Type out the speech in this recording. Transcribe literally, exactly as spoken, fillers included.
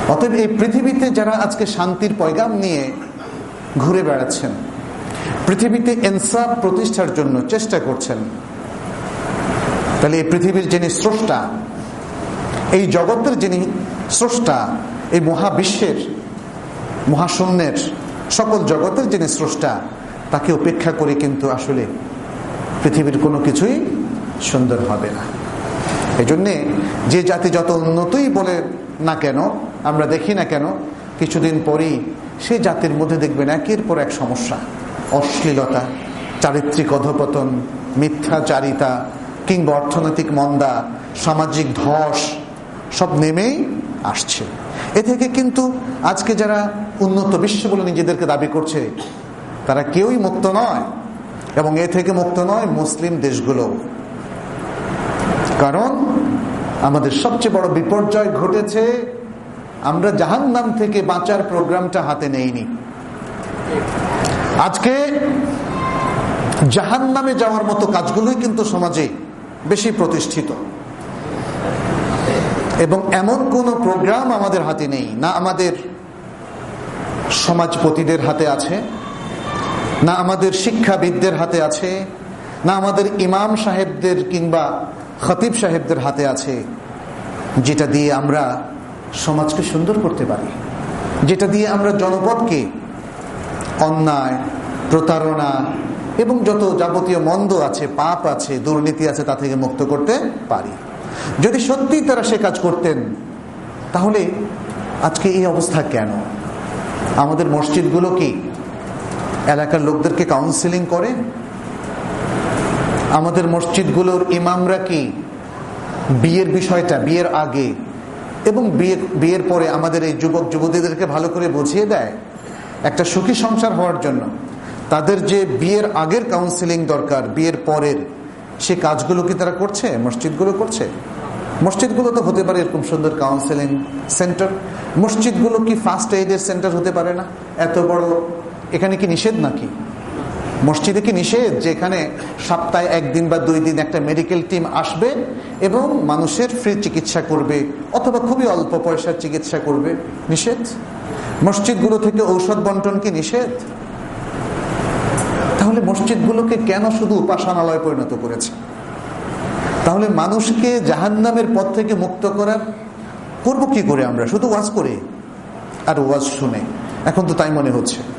অতএব এই পৃথিবীতে যারা আজকে শান্তির পয়গাম নিয়ে ঘুরে বেড়াচ্ছেন, পৃথিবীতে ইনসাফ প্রতিষ্ঠার জন্য চেষ্টা করছেন, তাহলে এই পৃথিবীর যিনি স্রষ্টা, এই জগতের যিনি স্রষ্টা, এই মহাবিশ্বের, মহাশূন্যের, সকল জগতের যিনি স্রষ্টা, তাকে উপেক্ষা করে কিন্তু আসলে পৃথিবীর কোনো কিছুই সুন্দর হবে না। এই জন্যে যে জাতি যত উন্নতই বলে না কেন, আমরা দেখি না কেন, কিছুদিন পরেই সেই জাতির মধ্যে দেখবেন একের পর এক সমস্যা, অশ্লীলতা, চারিত্রিক অধঃপতন, মিথ্যাচারিতা, কিংবা অর্থনৈতিক মন্দা, সামাজিক ধস সব নেমেই আসছে। এ থেকে কিন্তু আজকে যারা উন্নত বিশ্ব বলে নিজেদেরকে দাবি করছে, তারা কেউই মুক্ত নয়, এবং এ থেকে মুক্ত নয় মুসলিম দেশগুলো। কারণ আমাদের সবচেয়ে বড় বিপর্যয় ঘটেছে, আমরা জাহান্নাম থেকে বাঁচার প্রোগ্রামটা হাতে নেইনি। আজকে জাহান্নামে যাওয়ার মতো কাজগুলোই কিন্তু সমাজে বেশি প্রতিষ্ঠিত, এবং এমন কোন প্রোগ্রাম আমাদের হাতে নেই, না আমাদের সমাজপতিদের হাতে আছে, না আমাদের শিক্ষাবিদদের হাতে আছে, না আমাদের ইমাম সাহেবদের কিংবা খতিব সাহেবদের হাতে আছে, যেটা দিয়ে আমরা সমাজকে সুন্দর করতে পারি, যেটা দিয়ে আমরা জনপদকে অন্যায়, প্রতারণা এবং যত যাবতীয় মন্দ আছে, পাপ আছে, দুর্নীতি আছে, তা থেকে মুক্ত করতে পারি। যদি সত্যি তারা সে কাজ করতেন, তাহলে আজকে এই অবস্থা কেন? আমাদের মসজিদগুলো কি এলাকার লোকদেরকে কাউন্সিলিং করে? আমাদের মসজিদগুলোর ইমামরা কি বিয়ের বিষয়টা, বিয়ের আগে এবং বিয়ে বিয়ের পরে আমাদের এই যুবক যুবতীদেরকে ভালো করে বুঝিয়ে দেয়? একটা সুখী সংসার হওয়ার জন্য তাদের যে বিয়ের আগের কাউন্সিলিং দরকার, বিয়ের পরের, সে কাজগুলো কি তারা করছে? মসজিদগুলো করছে? মসজিদগুলো তো হতে পারে এরকম সুন্দর কাউন্সিলিং সেন্টার। মসজিদগুলো কি ফার্স্ট এইডের সেন্টার হতে পারে না? এত বড়, এখানে কি নিষেধ নাকি? মসজিদে কি নিষেধ যে এখানে সপ্তাহে একদিন বা দুই দিন একটা মেডিকেল টিম আসবে এবং মানুষের ফ্রি চিকিৎসা করবে, অথবা খুবই অল্প পয়সার চিকিৎসা করবে? নিষেধ। মসজিদগুলো থেকে ঔষধ বন্টন কি নিষেধ? তাহলে মসজিদগুলোকে কেন শুধু উপাসনালয় পরিণত করেছে? তাহলে মানুষকে জাহান্নামের পথ থেকে মুক্ত করার করবো কি করে আমরা? শুধু ওয়াজ করে আর ওয়াজ শুনে, এখন তো তাই মনে হচ্ছে।